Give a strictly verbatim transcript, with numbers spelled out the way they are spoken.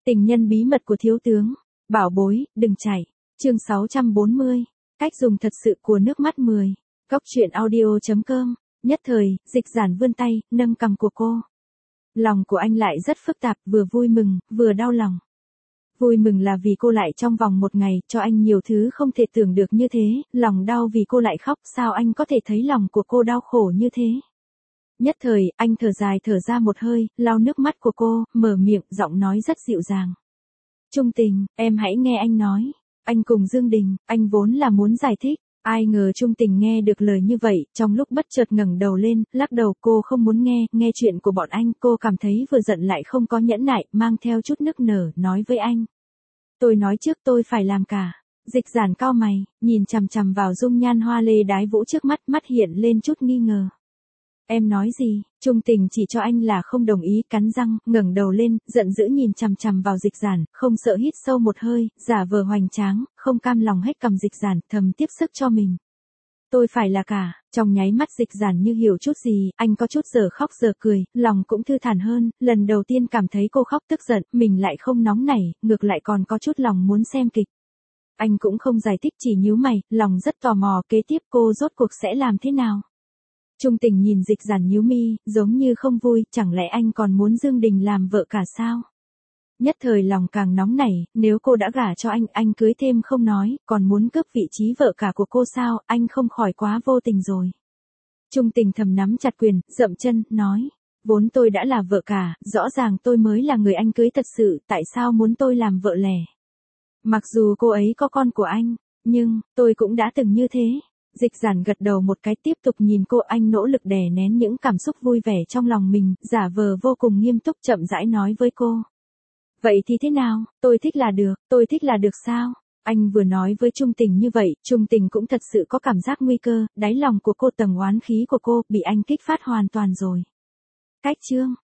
Tình nhân bí mật của thiếu tướng. Bảo bối, đừng chạy. Chương sáu trăm bốn mươi. Cách dùng thật sự của nước mắt mười. Góc truyện audio chấm com. Nhất thời, Dịch Giản vươn tay, nâng cằm của cô. Lòng của anh lại rất phức tạp, vừa vui mừng, vừa đau lòng. Vui mừng là vì cô lại trong vòng một ngày, cho anh nhiều thứ không thể tưởng được như thế, lòng đau vì cô lại khóc, sao anh có thể thấy lòng của cô đau khổ như thế. Nhất thời, anh thở dài thở ra một hơi, lau nước mắt của cô, mở miệng, giọng nói rất dịu dàng. Trung Tình, em hãy nghe anh nói. Anh cùng Dương Đình, anh vốn là muốn giải thích. Ai ngờ Trung Tình nghe được lời như vậy, trong lúc bất chợt ngẩng đầu lên, lắc đầu, cô không muốn nghe, nghe chuyện của bọn anh, cô cảm thấy vừa giận lại không có nhẫn nại, mang theo chút nức nở, nói với anh. Tôi nói trước tôi phải làm cả. Dịch Giản cau mày, nhìn chằm chằm vào dung nhan hoa lê đái vũ trước mắt, mắt hiện lên chút nghi ngờ. Em nói gì? Trung Tình chỉ cho anh là không đồng ý, cắn răng, ngẩng đầu lên, giận dữ nhìn chằm chằm vào Dịch Giản, không sợ hít sâu một hơi, giả vờ hoành tráng, không cam lòng hết cầm Dịch Giản, thầm tiếp sức cho mình. Tôi phải là cả, trong nháy mắt Dịch Giản như hiểu chút gì, anh có chút giờ khóc giờ cười, lòng cũng thư thản hơn, lần đầu tiên cảm thấy cô khóc tức giận, mình lại không nóng nảy, ngược lại còn có chút lòng muốn xem kịch. Anh cũng không giải thích, chỉ nhíu mày, lòng rất tò mò, kế tiếp cô rốt cuộc sẽ làm thế nào. Trung Tình nhìn Dịch Giản nhíu mi, giống như không vui, chẳng lẽ anh còn muốn Dương Đình làm vợ cả sao? Nhất thời lòng càng nóng nảy, nếu cô đã gả cho anh, anh cưới thêm không nói, còn muốn cướp vị trí vợ cả của cô sao, anh không khỏi quá vô tình rồi. Trung Tình thầm nắm chặt quyền, dậm chân, nói, vốn tôi đã là vợ cả, rõ ràng tôi mới là người anh cưới thật sự, tại sao muốn tôi làm vợ lẻ? Mặc dù cô ấy có con của anh, nhưng, tôi cũng đã từng như thế. Dịch Giản gật đầu một cái, tiếp tục nhìn cô, anh nỗ lực đè nén những cảm xúc vui vẻ trong lòng mình, giả vờ vô cùng nghiêm túc, chậm rãi nói với cô. Vậy thì thế nào, tôi thích là được, tôi thích là được sao? Anh vừa nói với Trung Tình như vậy, Trung Tình cũng thật sự có cảm giác nguy cơ, đáy lòng của cô, tầng oán khí của cô, bị anh kích phát hoàn toàn rồi. Cách chương,